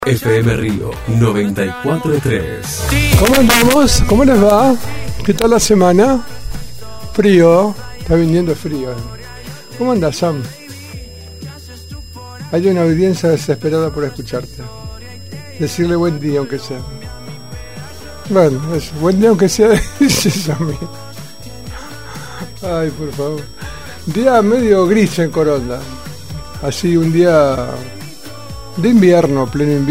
FM Río 94.3. ¿Cómo andamos? ¿Cómo les va? ¿Qué tal la semana? Frío, está viniendo frío. ¿Cómo andas, Sam? Hay una audiencia desesperada por escucharte. Decirle buen día aunque sea. Bueno, eso, buen día aunque sea, dice Sammy. Ay, por favor. Día medio gris en Coronda. Así un día de invierno,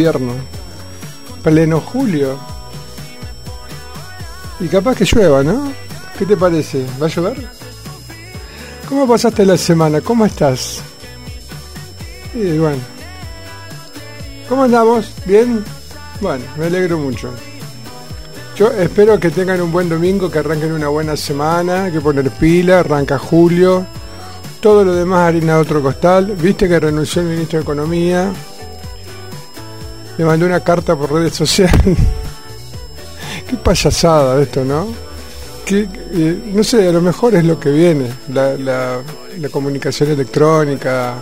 pleno julio. Y capaz que llueva, ¿no? ¿Qué te parece? ¿Va a llover? ¿Cómo pasaste la semana? ¿Cómo estás? Y bueno. ¿Cómo andamos? ¿Bien? Bueno, me alegro mucho. Yo espero que tengan un buen domingo, que arranquen una buena semana, hay que poner pila, arranca julio. Todo lo demás harina de otro costal. Viste que renunció el ministro de Economía. Le mandó una carta por redes sociales. Qué payasada esto, ¿no? No sé, a lo mejor es lo que viene. La comunicación electrónica,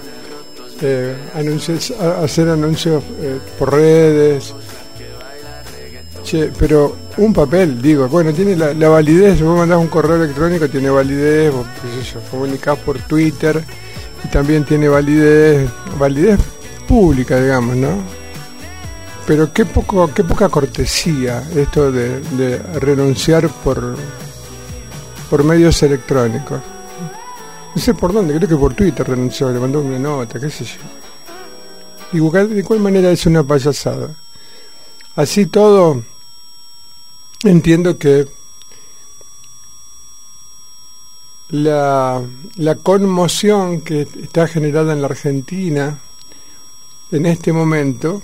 hacer anuncios por redes. Che, pero un papel, digo, bueno, tiene la validez. Vos mandás un correo electrónico, tiene validez, vos, qué sé yo, comunicás por Twitter y también tiene validez pública, digamos, ¿no? Pero qué poca cortesía esto de renunciar por medios electrónicos. No sé por dónde, creo que por Twitter renunció, le mandó una nota, qué sé yo. De igual manera es una payasada. Así todo, entiendo que la conmoción que está generada en la Argentina en este momento,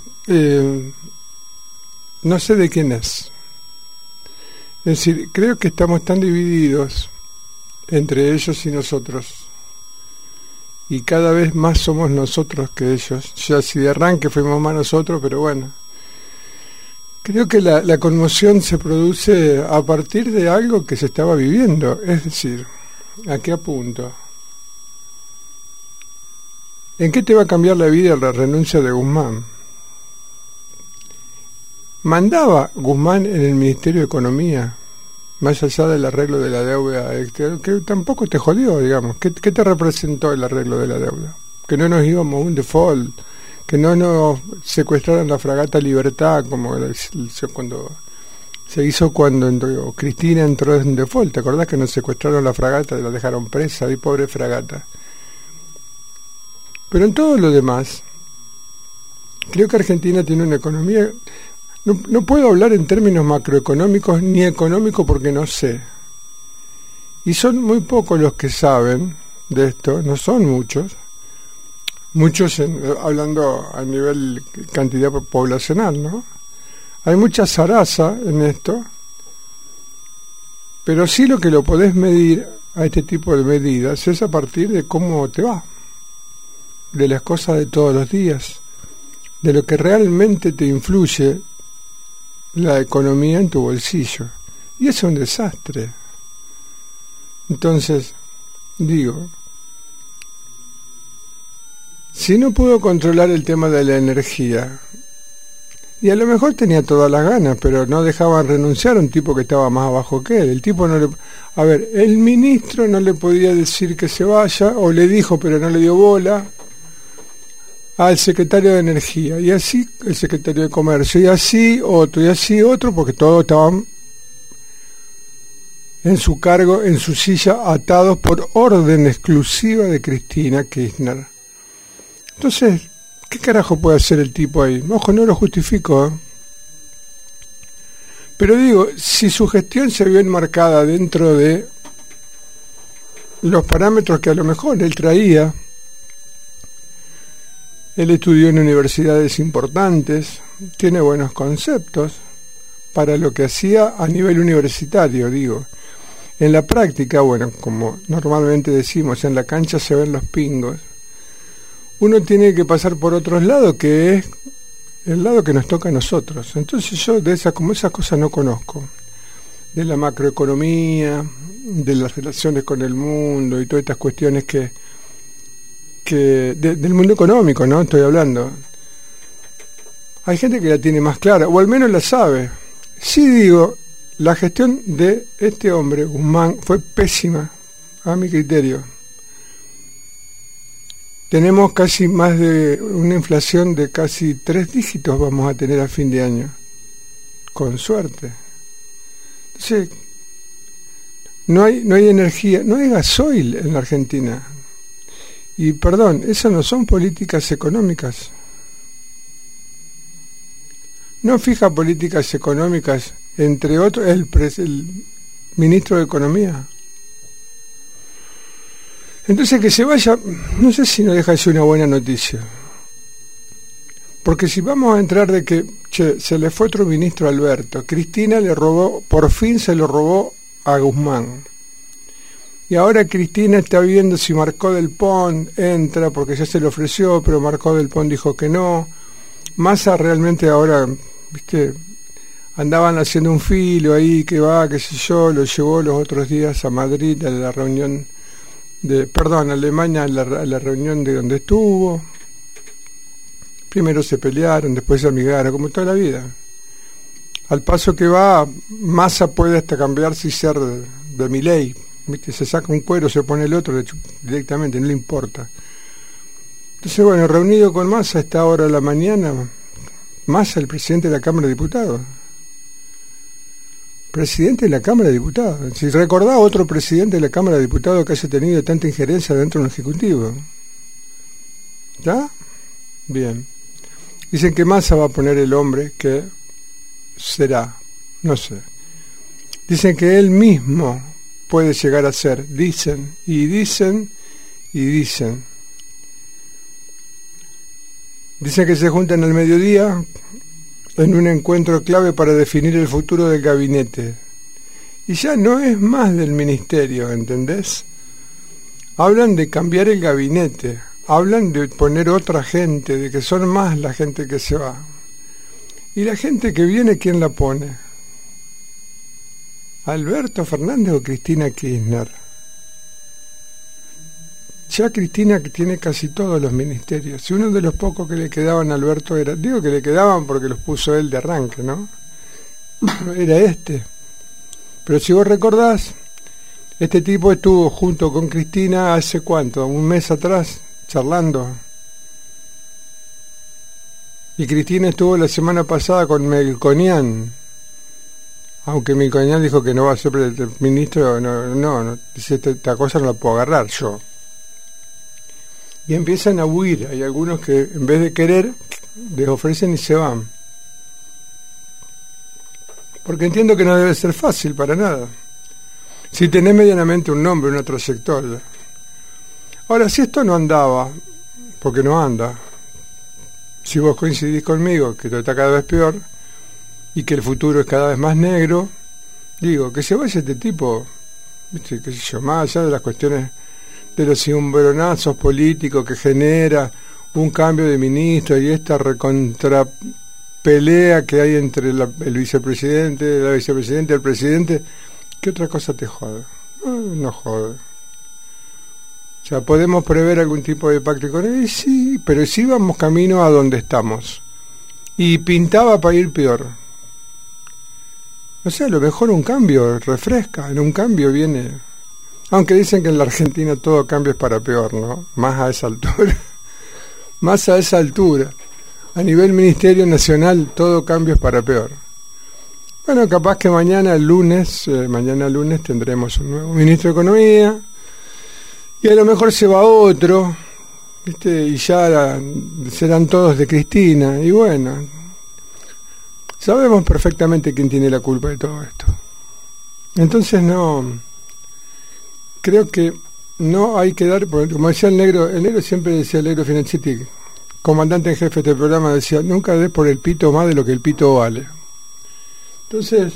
no sé de quién es. Es decir, creo que estamos tan divididos entre ellos y nosotros, y cada vez más somos nosotros que ellos. Ya si de arranque fuimos más nosotros, pero bueno, creo que la conmoción se produce a partir de algo que se estaba viviendo. Es decir, ¿a qué apunto? ¿En qué te va a cambiar la vida la renuncia de Guzmán? ¿Mandaba Guzmán en el Ministerio de Economía, más allá del arreglo de la deuda exterior, que tampoco te jodió, digamos? ¿Qué te representó el arreglo de la deuda? Que no nos íbamos a un default, que no nos secuestraran la fragata Libertad, como cuando se hizo cuando Cristina entró en default. ¿Te acordás que nos secuestraron la fragata y la dejaron presa? Y pobre fragata. Pero en todo lo demás, creo que Argentina tiene una economía. No puedo hablar en términos macroeconómicos ni económicos porque no sé. Y son muy pocos los que saben de esto, no son muchos. Muchos hablando a nivel cantidad poblacional, ¿no? Hay mucha zaraza en esto, pero sí lo que lo podés medir a este tipo de medidas es a partir de cómo te va, de las cosas de todos los días, de lo que realmente te influye la economía en tu bolsillo. Y es un desastre. Entonces, digo, si no pudo controlar el tema de la energía, y a lo mejor tenía todas las ganas, pero no dejaban renunciar a un tipo que estaba más abajo que él. El tipo no le... A ver, el ministro no le podía decir que se vaya, o le dijo pero no le dio bola al secretario de Energía, y así el secretario de Comercio, y así otro, porque todos estaban en su cargo, en su silla, atados por orden exclusiva de Cristina Kirchner. Entonces, ¿qué carajo puede hacer el tipo ahí? Ojo, no lo justifico, ¿eh? Pero digo, si su gestión se vio enmarcada dentro de los parámetros que a lo mejor él traía, él estudió en universidades importantes, tiene buenos conceptos para lo que hacía a nivel universitario, digo. En la práctica, bueno, como normalmente decimos, en la cancha se ven los pingos. Uno tiene que pasar por otros lados, que es el lado que nos toca a nosotros. Entonces yo de esas cosas no conozco. De la macroeconomía, de las relaciones con el mundo y todas estas cuestiones del mundo económico, ¿no? Estoy hablando. Hay gente que la tiene más clara, o al menos la sabe. Sí digo, la gestión de este hombre, Guzmán, fue pésima, a mi criterio. Tenemos casi más de una inflación de casi 3 dígitos vamos a tener a fin de año, con suerte. Entonces, no hay energía, no hay gasoil en la Argentina. Y perdón, esas no son políticas económicas. No fija políticas económicas, entre otros, el ministro de Economía. Entonces que se vaya, no sé si no deja de ser una buena noticia. Porque si vamos a entrar de que, se le fue otro ministro, Alberto, Cristina le robó, por fin se lo robó a Guzmán. Y ahora Cristina está viendo si Marcó del Pont entra, porque ya se le ofreció, pero Marcó del Pont dijo que no. Massa realmente ahora, viste, andaban haciendo un filo ahí, que va, qué sé yo, lo llevó los otros días a Madrid, a la reunión a Alemania, a la reunión de donde estuvo. Primero se pelearon, después se amigaron, como toda la vida. Al paso que va, Massa puede hasta cambiarse y ser de Milei. ¿Viste? Se saca un cuero, se pone el otro directamente, no le importa. Entonces, bueno, reunido con Massa a esta hora de la mañana, Massa, el presidente de la Cámara de Diputados. Presidente de la Cámara de Diputados. Si recordá otro presidente de la Cámara de Diputados que haya tenido tanta injerencia dentro de un ejecutivo. ¿Ya? Bien. Dicen que Massa va a poner el hombre que será, no sé. Dicen que él mismo puede llegar a ser, dicen, y dicen, y dicen. Dicen que se juntan al mediodía en un encuentro clave para definir el futuro del gabinete. Y ya no es más del ministerio, ¿entendés? Hablan de cambiar el gabinete, hablan de poner otra gente, de que son más la gente que se va. Y la gente que viene, ¿quién la pone? ¿Alberto Fernández o Cristina Kirchner? Ya Cristina, que tiene casi todos los ministerios. Si uno de los pocos que le quedaban a Alberto era... Digo que le quedaban porque los puso él de arranque, ¿no? Era este. Pero si vos recordás, este tipo estuvo junto con Cristina hace ¿cuánto? Un mes atrás, charlando. Y Cristina estuvo la semana pasada con Melconian. Aunque Melconian dijo que no va a ser el ministro, no, dice, esta cosa no la puedo agarrar yo. Y empiezan a huir. Hay algunos que en vez de querer les ofrecen y se van, porque entiendo que no debe ser fácil para nada si tenés medianamente un nombre, una trayectoria. Ahora, si esto no andaba, porque no anda, si vos coincidís conmigo que todo está cada vez peor y que el futuro es cada vez más negro, digo, que se vaya este tipo, ¿viste? Qué sé yo, más allá de las cuestiones de los cimbronazos políticos que genera un cambio de ministro y esta recontrapelea que hay entre el vicepresidente, la vicepresidenta y el presidente, ¿qué otra cosa te jode? No jode. O sea, ¿podemos prever algún tipo de pacto con él? Sí, pero sí vamos camino a donde estamos. Y pintaba para ir peor. O sea, a lo mejor un cambio refresca, en un cambio viene... Aunque dicen que en la Argentina todo cambio es para peor, ¿no? Más a esa altura. Más a esa altura. A nivel Ministerio Nacional todo cambio es para peor. Bueno, capaz que mañana lunes tendremos un nuevo ministro de Economía y a lo mejor se va otro, ¿viste? Y ya serán todos de Cristina. Y bueno, sabemos perfectamente quién tiene la culpa de todo esto. Entonces creo que no hay que dar, como decía el negro siempre decía, el negro Financhetti, comandante en jefe de este programa, decía, nunca des por el pito más de lo que el pito vale. Entonces,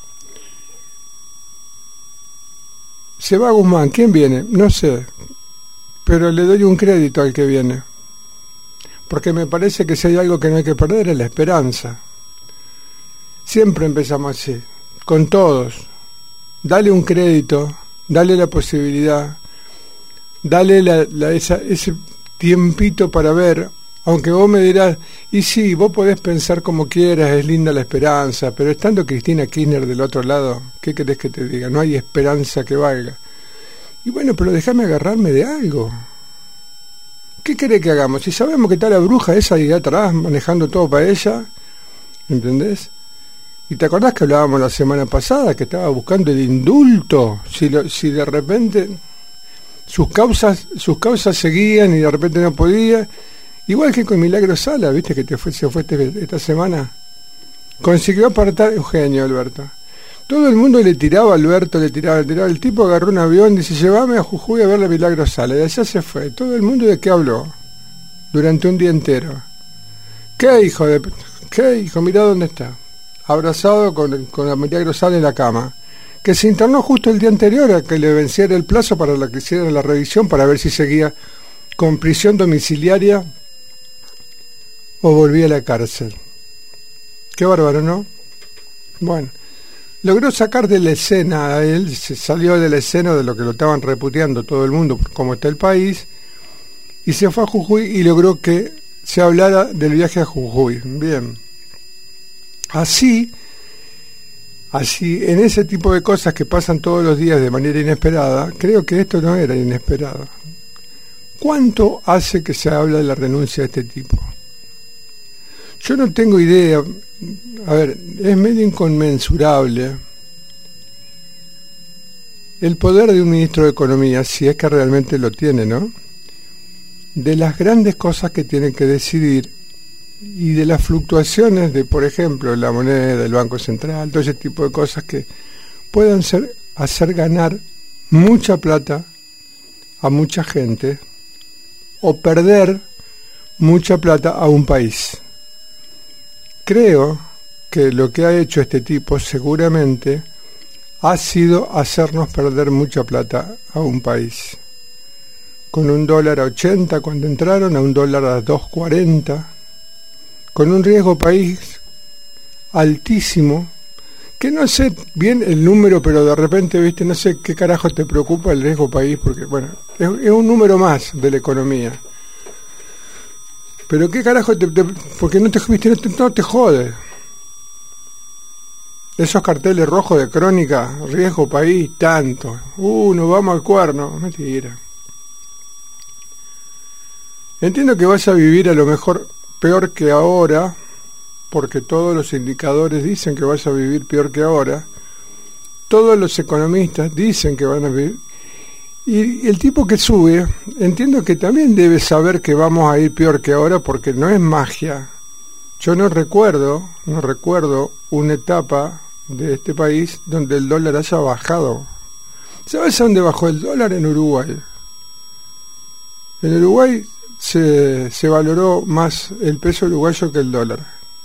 se va Guzmán, ¿quién viene? No sé, pero le doy un crédito al que viene, porque me parece que si hay algo que no hay que perder es la esperanza. Siempre empezamos así, con todos. Dale un crédito, dale la posibilidad, dale ese tiempito para ver Aunque vos me dirás, y sí, vos podés pensar como quieras, es linda la esperanza, pero estando Cristina Kirchner del otro lado, ¿qué querés que te diga? No hay esperanza que valga. Y bueno, pero déjame agarrarme de algo. ¿Qué querés que hagamos? Si sabemos que está la bruja esa ahí atrás, manejando todo para ella, ¿entendés? ¿Y te acordás que hablábamos la semana pasada, que estaba buscando el indulto? Si de repente sus causas seguían y de repente no podía... Igual que con Milagro Sala, ¿viste? Que se fue esta semana. Consiguió apartar Eugenio, Alberto. Todo el mundo le tiraba a Alberto, le tiraba. El tipo agarró un avión y dice, llévame a Jujuy a ver la Milagro Sala. Y allá se fue. Todo el mundo, ¿de qué habló? Durante un día entero. ¿Qué hijo? ¿Qué hijo? Mirá dónde está. Abrazado con la Milagro Sala en la cama. Que se internó justo el día anterior a que le venciera el plazo para que hiciera la revisión para ver si seguía con prisión domiciliaria o volvía a la cárcel. Qué bárbaro, ¿no? Bueno, logró sacar de la escena a él, se salió de la escena de lo que lo estaban repudiando todo el mundo, como está el país, y se fue a Jujuy y logró que se hablara del viaje a Jujuy. Bien. Así, en ese tipo de cosas que pasan todos los días de manera inesperada, creo que esto no era inesperado. ¿Cuánto hace que se habla de la renuncia de este tipo? Yo no tengo idea, a ver, es medio inconmensurable el poder de un ministro de Economía, si es que realmente lo tiene, ¿no? De las grandes cosas que tienen que decidir y de las fluctuaciones de, por ejemplo, la moneda, del Banco Central, todo ese tipo de cosas que puedan hacer ganar mucha plata a mucha gente o perder mucha plata a un país. Creo que lo que ha hecho este tipo seguramente ha sido hacernos perder mucha plata a un país. Con $1 a 80 cuando entraron, a $1 a 2.40, con un riesgo país altísimo, que no sé bien el número, pero de repente, viste, no sé qué carajo te preocupa el riesgo país, porque bueno, es un número más de la economía. Pero qué carajo porque no te jode. Esos carteles rojos de crónica, riesgo país, tanto. Nos vamos al cuerno. Mentira. Entiendo que vas a vivir a lo mejor peor que ahora, porque todos los indicadores dicen que vas a vivir peor que ahora. Todos los economistas dicen que van a vivir. Y el tipo que sube, entiendo que también debe saber que vamos a ir peor que ahora, porque no es magia. Yo no recuerdo una etapa de este país donde el dólar haya bajado. ¿Sabes a dónde bajó el dólar? En Uruguay. En Uruguay se valoró más el peso uruguayo que el dólar.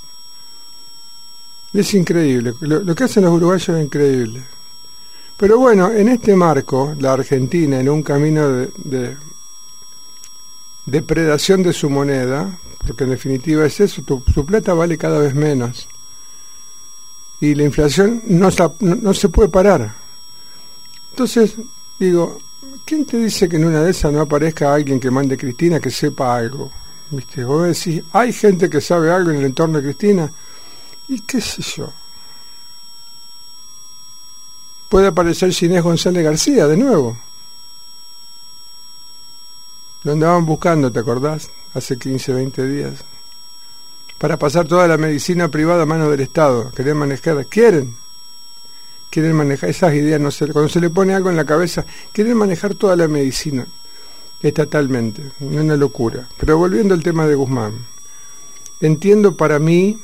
Es increíble. Lo que hacen los uruguayos es increíble. Pero bueno, en este marco, la Argentina, en un camino de depredación de su moneda, porque en definitiva es eso, su plata vale cada vez menos. Y la inflación no se puede parar. Entonces, digo, ¿quién te dice que en una de esas no aparezca alguien que mande Cristina que sepa algo? ¿Viste? Vos decís, ¿hay gente que sabe algo en el entorno de Cristina? ¿Y qué sé yo? Puede aparecer Ginés González García de nuevo. Lo andaban buscando, ¿te acordás? Hace 15, 20 días. Para pasar toda la medicina privada a manos del Estado. Quieren manejar esas ideas, no sé, cuando se le pone algo en la cabeza, quieren manejar toda la medicina estatalmente. Una locura. Pero volviendo al tema de Guzmán. Entiendo para mí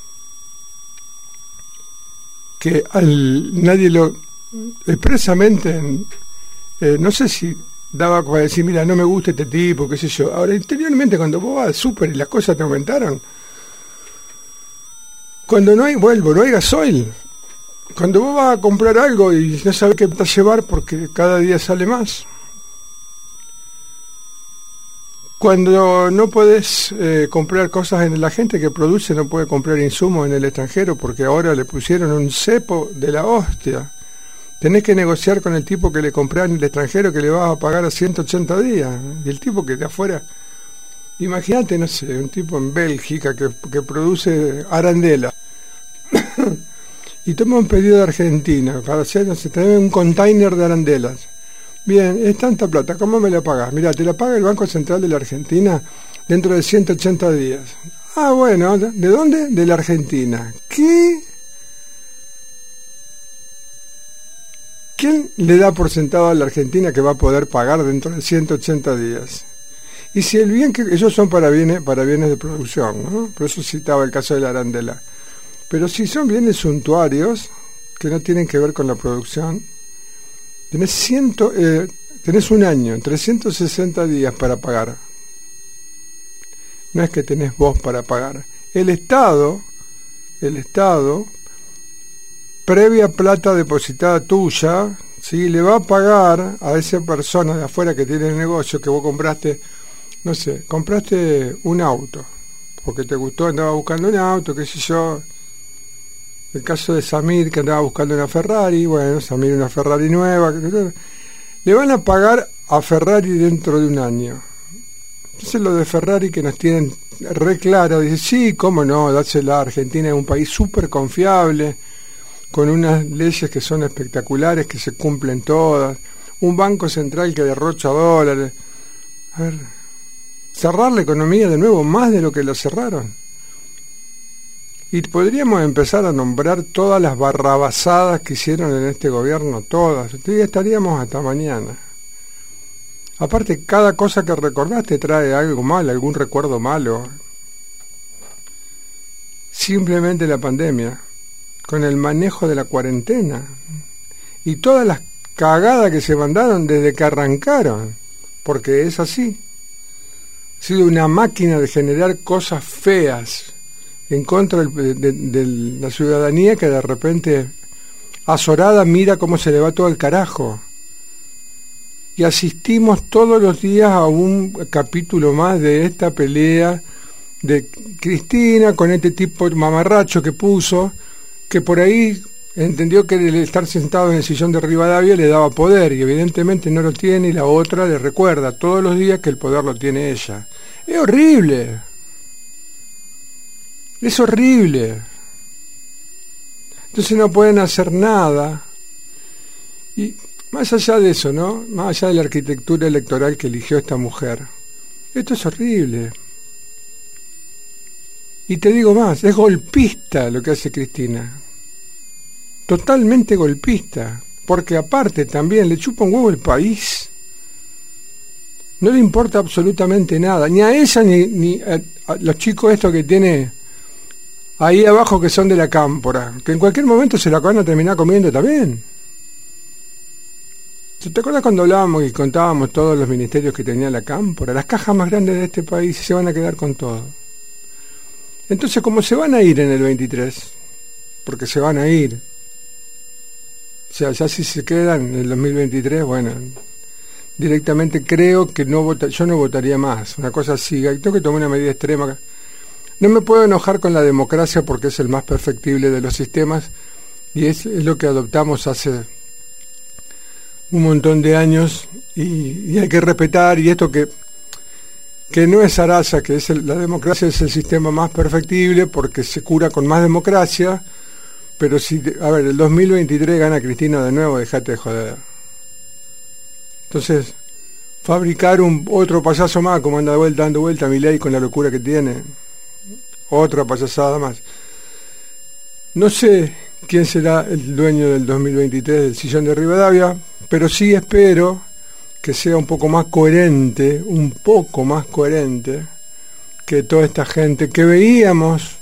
que nadie lo expresamente, no sé si daba para decir, mira, no me gusta este tipo, qué sé yo. Ahora, interiormente, cuando vos vas al súper y las cosas te aumentaron, cuando no hay gasoil, cuando vos vas a comprar algo y no sabes qué vas a llevar porque cada día sale más, cuando no podés comprar cosas la gente que produce no puede comprar insumos en el extranjero porque ahora le pusieron un cepo de la hostia. Tenés que negociar con el tipo que le comprás en el extranjero que le vas a pagar a 180 días. Y el tipo que de afuera Imagínate, no sé, un tipo en Bélgica que produce arandela y toma un pedido de Argentina para hacer, no sé, trae un container de arandelas. Bien, es tanta plata, ¿cómo me la pagas? Mira, te la paga el Banco Central de la Argentina dentro de 180 días. Ah, bueno, ¿de dónde? De la Argentina. ¿Qué? ¿Quién le da por sentado a la Argentina que va a poder pagar dentro de 180 días? Y si el bien que ellos son para bienes de producción, ¿no? Por eso citaba el caso de la arandela. Pero si son bienes suntuarios que no tienen que ver con la producción, tenés un año, 360 días para pagar. No es que tenés vos para pagar. El Estado, previa plata depositada tuya, ¿sí?, le va a pagar a esa persona de afuera que tiene el negocio, que vos compraste, no sé, compraste un auto, porque te gustó, andaba buscando un auto, qué sé yo. El caso de Samir, que andaba buscando una Ferrari, bueno, Samir una Ferrari nueva, le van a pagar a Ferrari dentro de un año. Entonces lo de Ferrari que nos tienen re claro, dice, sí, cómo no, dásela. Argentina es un país súper confiable, con unas leyes que son espectaculares, que se cumplen todas, un banco central que derrocha dólares. A ver, cerrar la economía de nuevo, más de lo que la cerraron. Y podríamos empezar a nombrar todas las barrabasadas que hicieron en este gobierno, todas. Y estaríamos hasta mañana. Aparte, cada cosa que recordás te trae algo mal, algún recuerdo malo. Simplemente la pandemia, con el manejo de la cuarentena y todas las cagadas que se mandaron desde que arrancaron, porque es así. Ha sido una máquina de generar cosas feas en contra de la ciudadanía, que de repente azorada mira cómo se le va todo el carajo. Y asistimos todos los días a un capítulo más de esta pelea de Cristina con este tipo mamarracho que puso, que por ahí entendió que el estar sentado en el sillón de Rivadavia le daba poder, y evidentemente no lo tiene, y la otra le recuerda todos los días que el poder lo tiene ella. Es horrible. Es horrible. Entonces no pueden hacer nada. Y más allá de eso, ¿no? Más allá de la arquitectura electoral que eligió esta mujer, esto es horrible. Y te digo más, es golpista lo que hace Cristina. Totalmente golpista. Porque aparte también le chupa un huevo el país. No le importa absolutamente nada. Ni a ella ni a los chicos estos que tiene ahí abajo, que son de la Cámpora, que en cualquier momento se la van a terminar comiendo también. ¿Te acuerdas cuando hablábamos y contábamos todos los ministerios que tenía la Cámpora? Las cajas más grandes de este país se van a quedar con todo. Entonces, como se van a ir en el 23, porque se van a ir, o sea, ya si se quedan en el 2023, bueno, directamente creo que yo no votaría más, una cosa así. Tengo que tomar una medida extrema. No me puedo enojar con la democracia porque es el más perfectible de los sistemas, y es lo que adoptamos hace un montón de años, y hay que respetar. Y esto que no es zaraza, que es la democracia es el sistema más perfectible porque se cura con más democracia. Pero si, a ver, el 2023 gana Cristina de nuevo, dejate de joder. Entonces, fabricar otro payaso más, como anda dando vuelta Milei con la locura que tiene, otra payasada más. No sé quién será el dueño del 2023 del sillón de Rivadavia, pero sí espero que sea un poco más coherente que toda esta gente que veíamos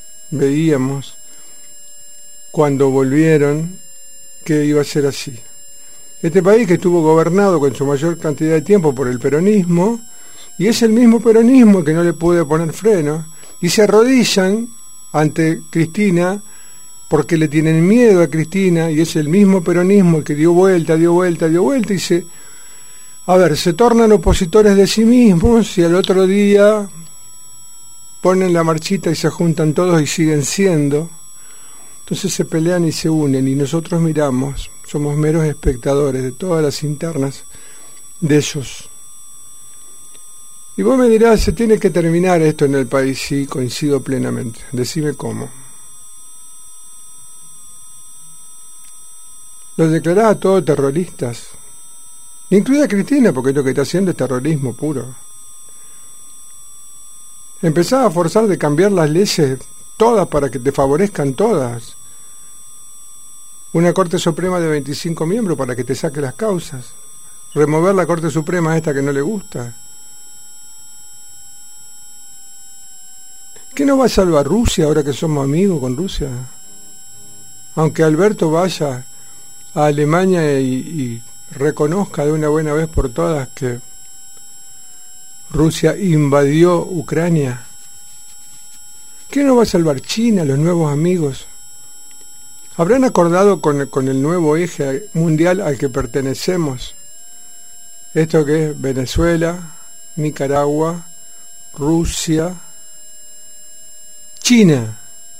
cuando volvieron, que iba a ser así. Este país que estuvo gobernado con su mayor cantidad de tiempo por el peronismo, y es el mismo peronismo que no le puede poner freno, y se arrodillan ante Cristina porque le tienen miedo a Cristina, y es el mismo peronismo el que dio vuelta, y se tornan opositores de sí mismos, y al otro día ponen la marchita y se juntan todos y siguen siendo. Entonces se pelean y se unen, y nosotros miramos, somos meros espectadores de todas las internas de ellos. Y vos me dirás, se tiene que terminar esto en el país. Sí, coincido plenamente. Decime cómo. Los declarás a todos terroristas, incluida Cristina, porque lo que está haciendo es terrorismo puro. Empezás a forzar de cambiar las leyes todas para que te favorezcan todas. Una Corte Suprema de 25 miembros para que te saque las causas. Remover la Corte Suprema a esta que no le gusta. ¿Qué nos va a salvar Rusia ahora que somos amigos con Rusia? Aunque Alberto vaya a Alemania y reconozca de una buena vez por todas que Rusia invadió Ucrania. ¿Qué nos va a salvar China, los nuevos amigos? ¿Habrán acordado con el nuevo eje mundial al que pertenecemos? Esto que es Venezuela, Nicaragua, Rusia, China.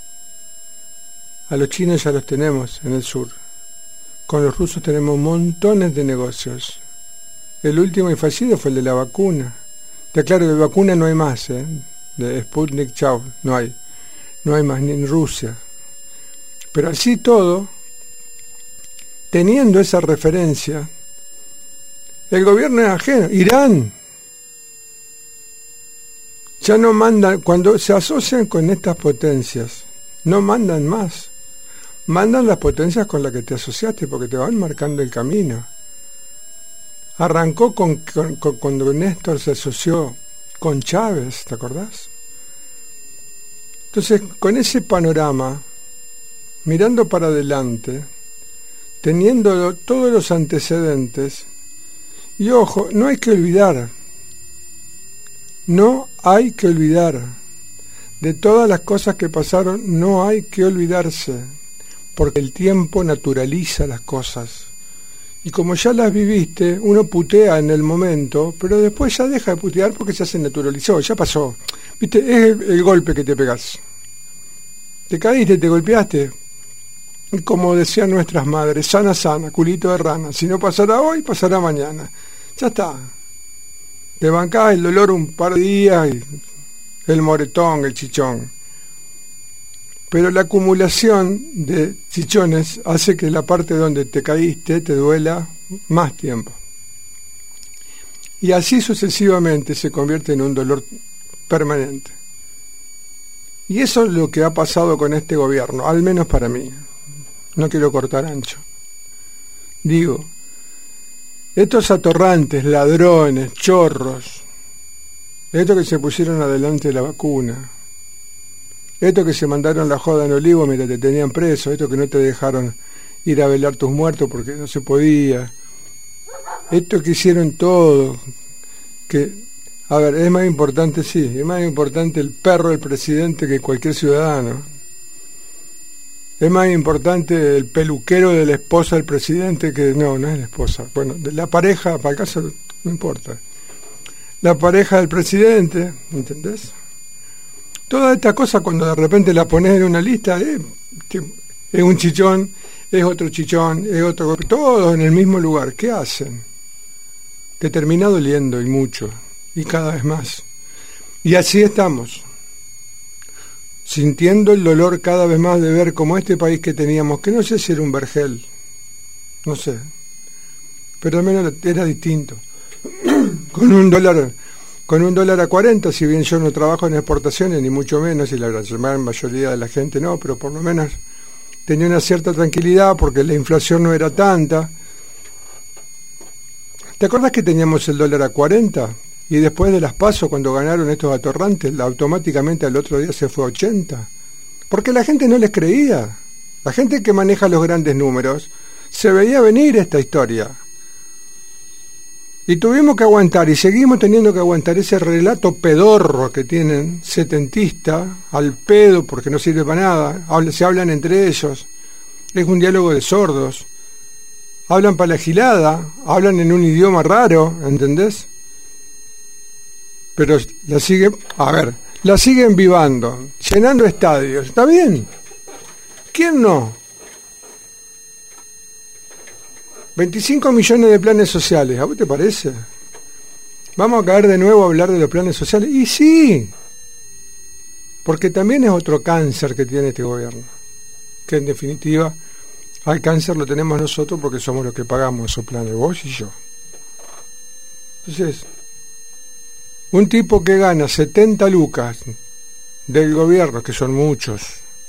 A los chinos ya los tenemos en el sur. Con los rusos tenemos montones de negocios. El último y fallido fue el de la vacuna. Te aclaro, de vacuna no hay más, de Sputnik, chao, no hay más ni en Rusia. Pero así todo, teniendo esa referencia, el gobierno es ajeno. Irán ya no manda, cuando se asocian con estas potencias, no mandan más. Mandan las potencias con las que te asociaste, porque te van marcando el camino. Arrancó cuando Néstor se asoció con Chávez, ¿te acordás? Entonces, con ese panorama, mirando para adelante, teniendo todos los antecedentes, y ojo, no hay que olvidar de todas las cosas que pasaron, no hay que olvidarse, porque el tiempo naturaliza las cosas. Y como ya las viviste, uno putea en el momento, pero después ya deja de putear porque ya se naturalizó, ya pasó. ¿Viste? Es el golpe que te pegás. Te caíste, te golpeaste. Y como decían nuestras madres, sana, sana, culito de rana. Si no pasará hoy, pasará mañana. Ya está. Te bancás el dolor un par de días y el moretón, el chichón. Pero la acumulación de chichones hace que la parte donde te caíste te duela más tiempo. Y así sucesivamente se convierte en un dolor permanente. Y eso es lo que ha pasado con este gobierno, al menos para mí. No quiero cortar ancho. Digo, estos atorrantes, ladrones, chorros, estos que se pusieron adelante de la vacuna, estos que se mandaron la joda en Olivo mientras te tenían preso, estos que no te dejaron ir a velar tus muertos porque no se podía, estos que hicieron todo, que, a ver, es más importante, sí, es más importante el perro del presidente que cualquier ciudadano. Es más importante el peluquero de la esposa del presidente que... No es la esposa. Bueno, de la pareja, para el caso, no importa. La pareja del presidente, ¿entendés? Toda esta cosa cuando de repente la pones en una lista, es un chichón, es otro chichón, es otro... Todos en el mismo lugar. ¿Qué hacen? Te termina doliendo y mucho. Y cada vez más. Y así estamos. Sintiendo el dolor cada vez más de ver como este país que teníamos, que no sé si era un vergel, no sé, pero al menos era distinto, con un dólar a 40, si bien yo no trabajo en exportaciones, ni mucho menos, y la gran mayoría de la gente no, pero por lo menos tenía una cierta tranquilidad porque la inflación no era tanta. ¿Te acordás que teníamos el dólar a 40? Y después de las PASO, cuando ganaron estos atorrantes, automáticamente al otro día se fue a 80. Porque la gente no les creía. La gente que maneja los grandes números se veía venir esta historia. Y tuvimos que aguantar, y seguimos teniendo que aguantar ese relato pedorro que tienen, setentista, al pedo, porque no sirve para nada. Se hablan entre ellos. Es un diálogo de sordos. Hablan para la gilada, hablan en un idioma raro, ¿entendés? Pero la siguen vivando, llenando estadios. ¿Está bien? ¿Quién no? 25 millones de planes sociales, ¿a vos te parece? Vamos a caer de nuevo a hablar de los planes sociales. Y sí, porque también es otro cáncer que tiene este gobierno, que en definitiva al cáncer lo tenemos nosotros porque somos los que pagamos esos planes, vos y yo. Entonces, un tipo que gana 70 lucas del gobierno, que son muchos,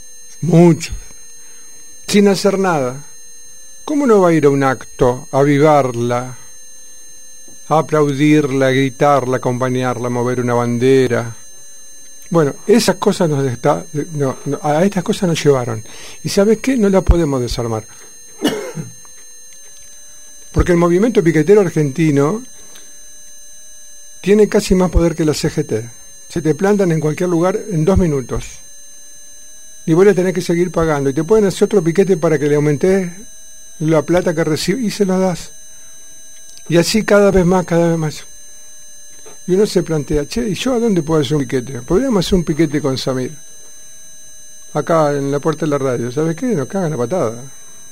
sin hacer nada, ¿cómo no va a ir a un acto, a avivarla, a aplaudirla, a gritarla, a acompañarla, a mover una bandera? Bueno, esas cosas a estas cosas nos llevaron. ¿Y sabes qué? No las podemos desarmar. Porque el movimiento piquetero argentino tiene casi más poder que la CGT. Se te plantan en cualquier lugar en 2 minutos. Y vos le tenés que seguir pagando. Y te pueden hacer otro piquete para que le aumentes la plata que recibe y se lo das. Y así cada vez más. Y uno se plantea, che, ¿y yo a dónde puedo hacer un piquete? Podríamos hacer un piquete con Samir. Acá en la puerta de la radio. ¿Sabes qué? Nos cagan la patada.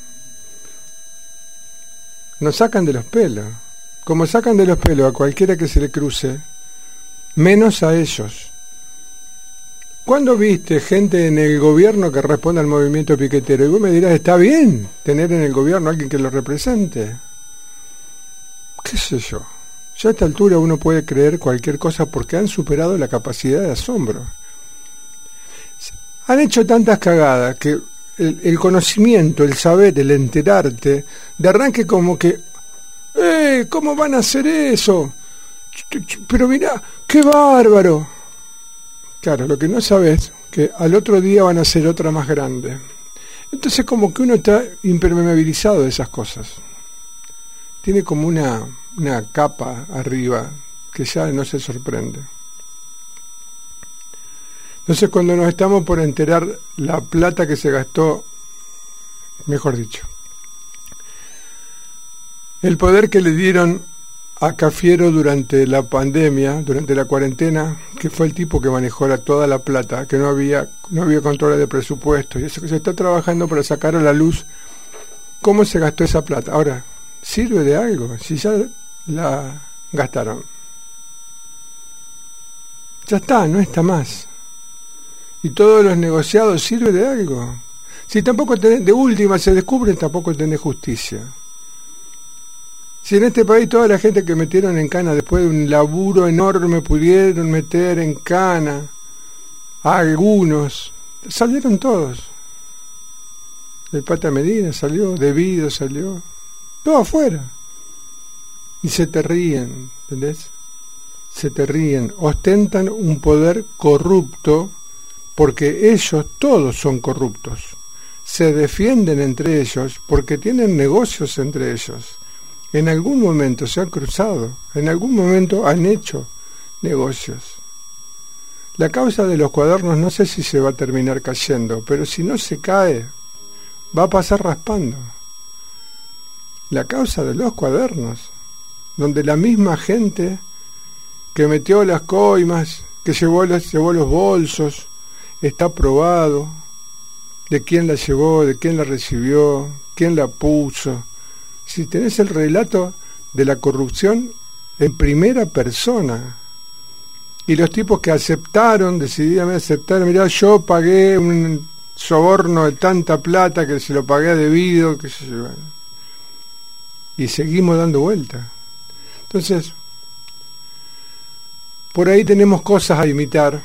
Nos sacan de los pelos. Como sacan de los pelos a cualquiera que se le cruce, menos a ellos. ¿Cuándo viste gente en el gobierno que responda al movimiento piquetero? Y vos me dirás, está bien tener en el gobierno a alguien que lo represente. ¿Qué sé yo? Ya a esta altura uno puede creer cualquier cosa porque han superado la capacidad de asombro. Han hecho tantas cagadas que el conocimiento, el saber, el enterarte, de arranque como que, ¿cómo van a hacer eso? Pero mirá, ¡qué bárbaro! Claro, lo que no sabes, que al otro día van a hacer otra más grande. Entonces como que uno está impermeabilizado de esas cosas. Tiene como una capa arriba que ya no se sorprende. Entonces cuando nos estamos por enterar la plata que se gastó, mejor dicho, el poder que le dieron a Cafiero durante la pandemia, durante la cuarentena, que fue el tipo que manejó toda la plata, que no había control de presupuesto, y eso que se está trabajando para sacar a la luz cómo se gastó esa plata. Ahora, ¿sirve de algo? Si ya la gastaron. Ya está, no está más. Y todos los negociados, ¿sirve de algo? Si tampoco de última se descubren, tampoco tenés justicia. Si en este país toda la gente que metieron en cana después de un laburo enorme pudieron meter en cana a algunos, salieron todos. El Pata Medina salió, Debido salió, todo afuera. Y se te ríen, ¿entendés? Se te ríen, ostentan un poder corrupto porque ellos todos son corruptos. Se defienden entre ellos porque tienen negocios entre ellos. En algún momento se han cruzado, en algún momento han hecho negocios. La causa de los cuadernos no sé si se va a terminar cayendo, pero si no se cae, va a pasar raspando. La causa de los cuadernos, donde la misma gente que metió las coimas, que llevó los bolsos, está probado de quién la llevó, de quién la recibió, quién la puso. Si tenés el relato de la corrupción en primera persona, y los tipos que decididamente aceptaron, mirá, yo pagué un soborno de tanta plata que se lo pagué a Debido, que se yo, y seguimos dando vuelta. Entonces, por ahí tenemos cosas a imitar.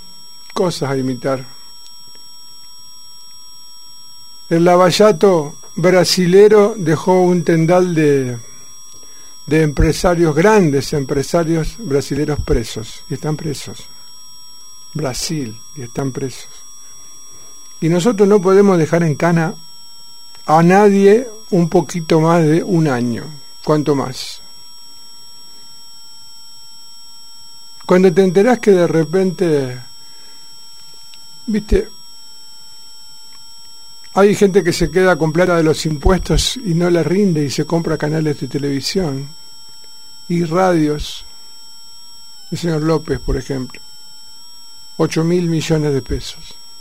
El Lavallato brasilero dejó un tendal de empresarios, grandes empresarios brasileros presos, y están presos. Brasil, y están presos. Y nosotros no podemos dejar en cana a nadie un poquito más de un año, cuanto más. Cuando te enterás que de repente, viste, hay gente que se queda con plata de los impuestos y no la rinde y se compra canales de televisión y radios. El señor López, por ejemplo, 8.000 millones de pesos.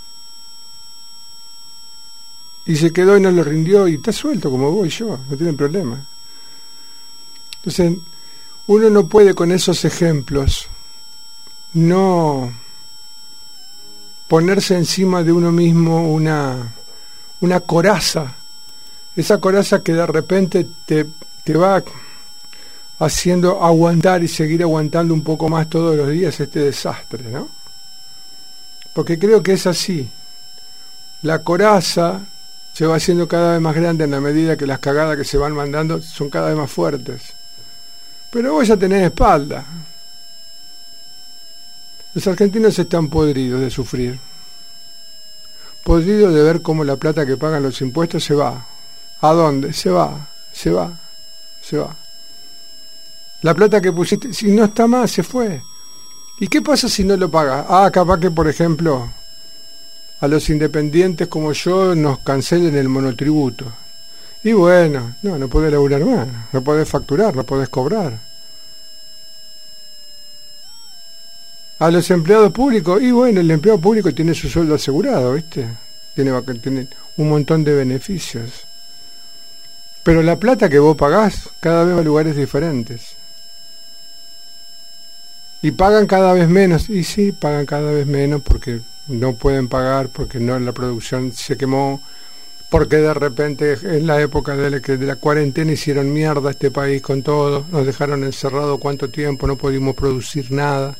Y se quedó y no lo rindió y está suelto como vos y yo, no tienen problema. Entonces, uno no puede con esos ejemplos no ponerse encima de uno mismo una coraza, esa coraza que de repente te va haciendo aguantar y seguir aguantando un poco más todos los días este desastre, ¿no? Porque creo que es así. La coraza se va haciendo cada vez más grande en la medida que las cagadas que se van mandando son cada vez más fuertes. Pero vos ya tenés espalda. Los argentinos están podridos de sufrir. Podridos de ver cómo la plata que pagan los impuestos se va. ¿A dónde? Se va. La plata que pusiste, si no está más, se fue. ¿Y qué pasa si no lo pagas? Capaz que, por ejemplo, a los independientes como yo nos cancelen el monotributo. Y bueno, no podés laburar más, no podés facturar, no podés cobrar. A los empleados públicos, y bueno, el empleado público tiene su sueldo asegurado, ¿viste? Tiene un montón de beneficios. Pero la plata que vos pagás cada vez va a lugares diferentes. Y pagan cada vez menos, y sí, pagan cada vez menos porque no pueden pagar, porque no, la producción se quemó, porque de repente en la época de la cuarentena hicieron mierda a este país con todo, nos dejaron encerrados cuánto tiempo, no pudimos producir nada.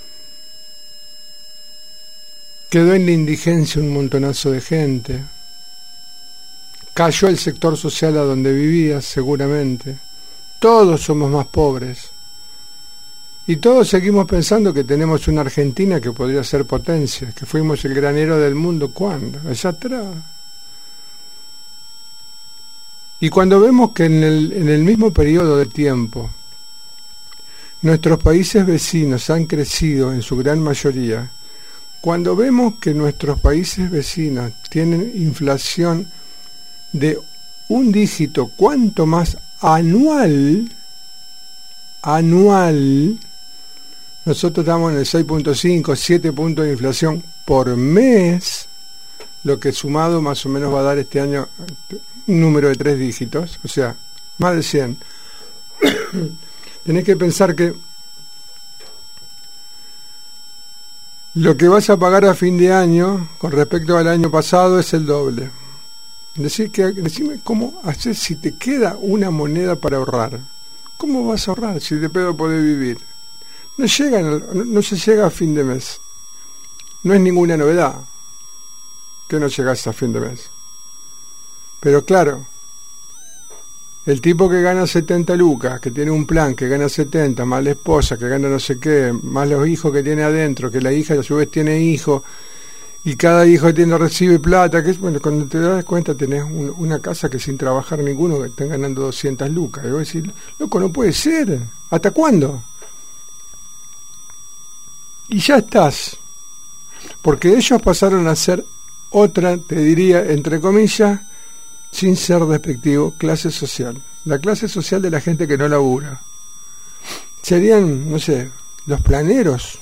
Quedó en la indigencia un montonazo de gente. Cayó el sector social a donde vivías, seguramente. Todos somos más pobres. Y todos seguimos pensando que tenemos una Argentina que podría ser potencia, que fuimos el granero del mundo. ¿Cuándo? Allá atrás. Y cuando vemos que en el mismo periodo de tiempo nuestros países vecinos han crecido en su gran mayoría, cuando vemos que nuestros países vecinos tienen inflación de un dígito, cuanto más anual, nosotros estamos en el 6.5, 7 puntos de inflación por mes, lo que sumado más o menos va a dar este año un número de 3 dígitos, o sea, más de 100. Tenés que pensar que lo que vas a pagar a fin de año con respecto al año pasado es el doble. Decime cómo haces si te queda una moneda para ahorrar. ¿Cómo vas a ahorrar si de pedo podés vivir? No se llega a fin de mes. No es ninguna novedad que no llegás a fin de mes. Pero claro, el tipo que gana 70 lucas, que tiene un plan, que gana 70, más la esposa, que gana no sé qué, más los hijos que tiene adentro, que la hija a su vez tiene hijos, y cada hijo recibe plata, que es, bueno, cuando te das cuenta tenés una casa que sin trabajar ninguno que están ganando 200 lucas. Y vos decís, loco, no puede ser. ¿Hasta cuándo? Y ya estás. Porque ellos pasaron a ser otra, te diría, entre comillas, sin ser despectivo, clase social. La clase social de la gente que no labura. Serían, no sé, los planeros.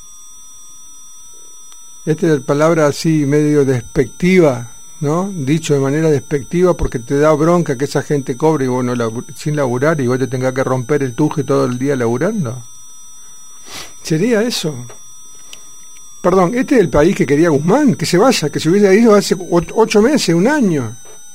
Esta es palabra así medio despectiva, ¿no? Dicho de manera despectiva porque te da bronca que esa gente cobre y vos no sin laburar y vos te tengas que romper el tuje todo el día laburando. ¿Sería eso? Perdón, este es el país que quería Guzmán, que se vaya, que se hubiera ido hace 8 meses, un año.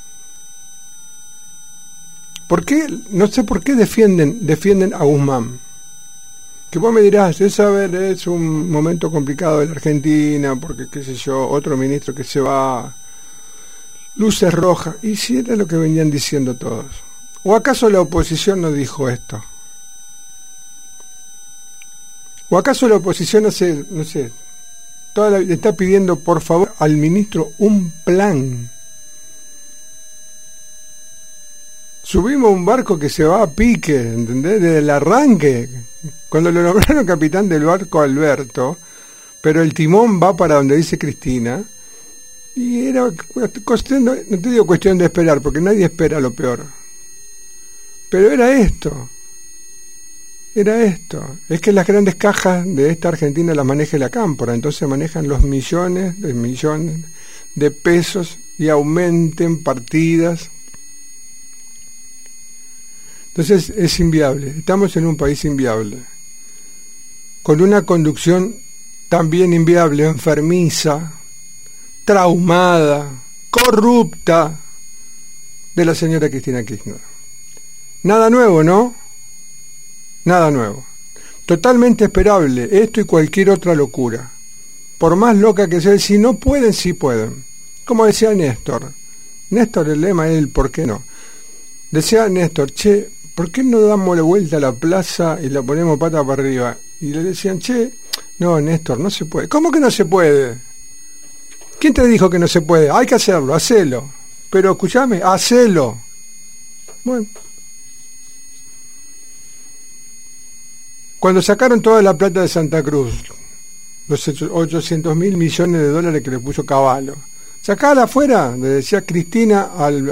¿Por qué? No sé por qué defienden a Guzmán. Que vos me dirás, es un momento complicado de la Argentina, porque qué sé yo, otro ministro que se va, luces rojas, y si era lo que venían diciendo todos. ¿O acaso la oposición no dijo esto? ¿O acaso la oposición hace, no sé, le está pidiendo por favor al ministro un plan? Subimos un barco que se va a pique, ¿entendés? Desde el arranque. Cuando lo nombraron capitán del barco Alberto, pero el timón va para donde dice Cristina, y era cuestión, no te digo cuestión de esperar, porque nadie espera lo peor. Pero era esto. Es que las grandes cajas de esta Argentina las maneja la Cámpora, entonces manejan los millones de pesos y aumenten partidas. Entonces es inviable. Estamos en un país inviable, con una conducción también inviable, enfermiza, traumada, corrupta de la señora Cristina Kirchner. Nada nuevo, ¿no? Nada nuevo. Totalmente esperable esto y cualquier otra locura. Por más loca que sea, si no pueden, sí pueden. Como decía Néstor. Néstor, el lema es el ¿por qué no? Decía Néstor, che, ¿por qué no damos la vuelta a la plaza y la ponemos pata para arriba? Y le decían, che, no, Néstor, no se puede. ¿Cómo que no se puede? ¿Quién te dijo que no se puede? Hay que hacerlo, hacelo. Pero escúchame, hacelo. Bueno. Cuando sacaron toda la plata de Santa Cruz, los 800.000 millones de dólares que le puso Cavallo, sacala afuera, le decía Cristina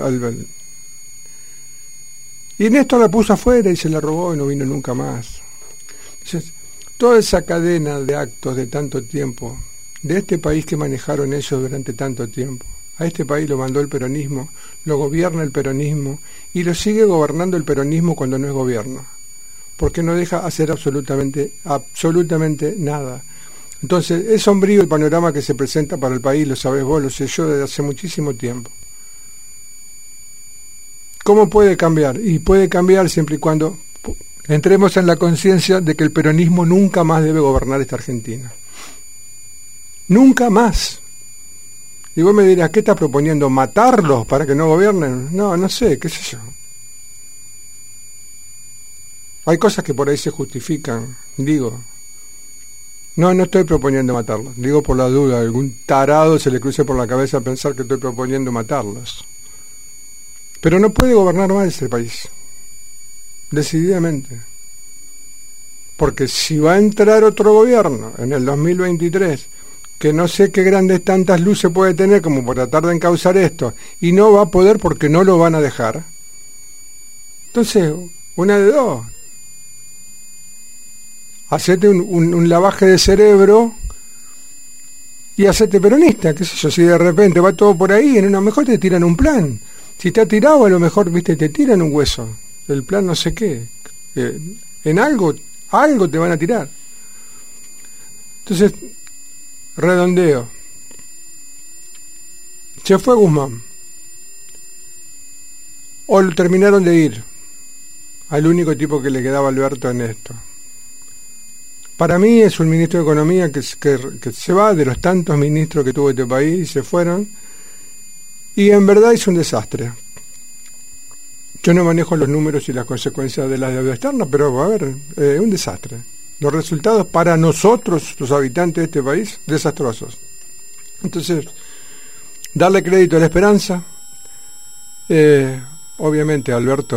y Néstor la puso afuera y se la robó y no vino nunca más. Entonces, toda esa cadena de actos de tanto tiempo, de este país que manejaron ellos durante tanto tiempo, a este país lo mandó el peronismo, lo gobierna el peronismo y lo sigue gobernando el peronismo cuando no es gobierno, porque no deja hacer absolutamente nada. Entonces es sombrío el panorama que se presenta para el país, lo sabés vos, lo sé yo desde hace muchísimo tiempo. ¿Cómo puede cambiar? Y puede cambiar siempre y cuando entremos en la conciencia de que el peronismo nunca más debe gobernar esta Argentina. Nunca más. Y vos me dirás, ¿qué estás proponiendo? ¿Matarlos para que no gobiernen? No sé, qué sé yo. Hay cosas que por ahí se justifican, digo. No estoy proponiendo matarlos. Digo por la duda, algún tarado se le cruce por la cabeza pensar que estoy proponiendo matarlos. Pero no puede gobernar más este país. Decididamente. Porque si va a entrar otro gobierno en el 2023, que no sé qué grandes tantas luces puede tener como por tratar de encauzar esto, y no va a poder porque no lo van a dejar. Entonces, una de dos. Hacete un lavaje de cerebro y hacete peronista, qué sé yo, si de repente va todo por ahí, en una mejor te tiran un plan. Si está tirado, a lo mejor, viste, te tiran un hueso. El plan no sé qué. En algo te van a tirar. Entonces, redondeo. Se fue Guzmán. O lo terminaron de ir al único tipo que le quedaba a Alberto en esto. Para mí es un ministro de Economía que se va de los tantos ministros que tuvo este país y se fueron. Y en verdad es un desastre. Yo no manejo los números y las consecuencias de la deuda externa, pero a ver, es un desastre. Los resultados para nosotros, los habitantes de este país, desastrosos. Entonces, darle crédito a la esperanza. Obviamente Alberto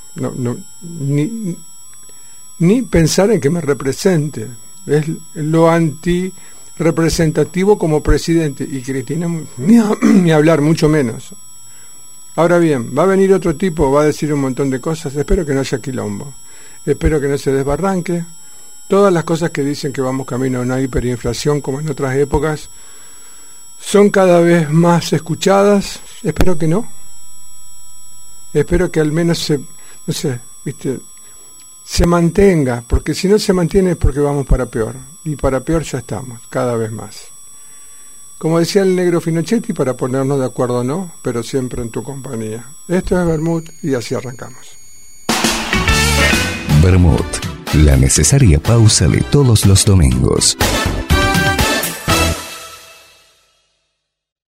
ni pensar en que me represente. Es lo anti-representativo como presidente. Y Cristina, ni hablar, mucho menos. Ahora bien, va a venir otro tipo, va a decir un montón de cosas. Espero que no haya quilombo. Espero que no se desbarranque. Todas las cosas que dicen que vamos camino a una hiperinflación como en otras épocas son cada vez más escuchadas. Espero que no. Espero que al menos se mantenga, porque si no se mantiene es porque vamos para peor, y para peor ya estamos, cada vez más. Como decía el negro Finochetti, para ponernos de acuerdo o no, pero siempre en tu compañía. Esto es Bermud y así arrancamos. Bermud, la necesaria pausa de todos los domingos.